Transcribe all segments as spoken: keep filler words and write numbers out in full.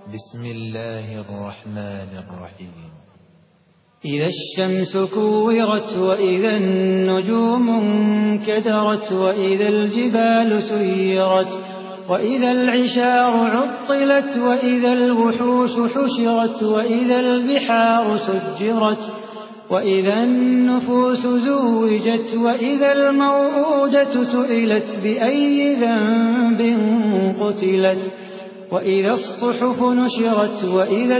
بسم الله الرحمن الرحيم. إذا الشمس كورت وإذا النجوم انكدرت وإذا الجبال سيرت وإذا العشار عطلت وإذا الوحوش حشرت وإذا البحار سجرت وإذا النفوس زوجت وإذا الموءودة سئلت بأي ذنب قتلت وإذا الصحف نشرت وإذا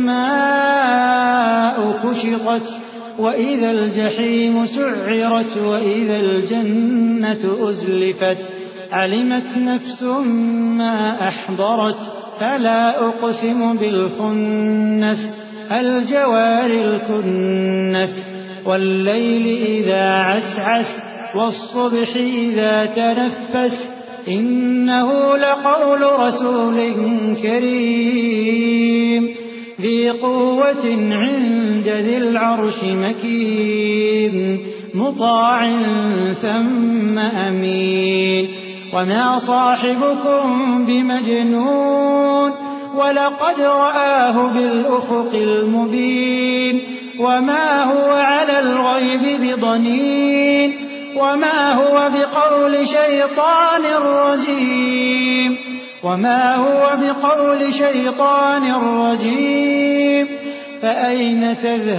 السماء كشطت وإذا الجحيم سعرت وإذا الجنة أزلفت علمت نفس ما أحضرت فلا أقسم بالخنس الجوار الكنس والليل إذا عسعس والصبح إذا تنفس إنه لقول رسول كريم ذي قوة عند ذي العرش مكين مطاع ثم أمين وما صاحبكم بمجنون ولقد رآه بالأفق المبين وما هو على الغيب بضنين وما هو بقول شيطان رجيم وما هو بقول شيطان رجيم فأين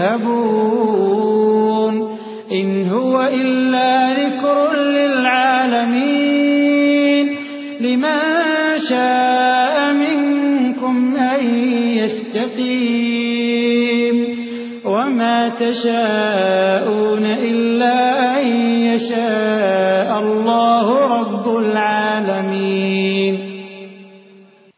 تذهبون إن هو إلا ذكر للعالمين لمن شاء منكم أن يستقيم وما تشاءون إلا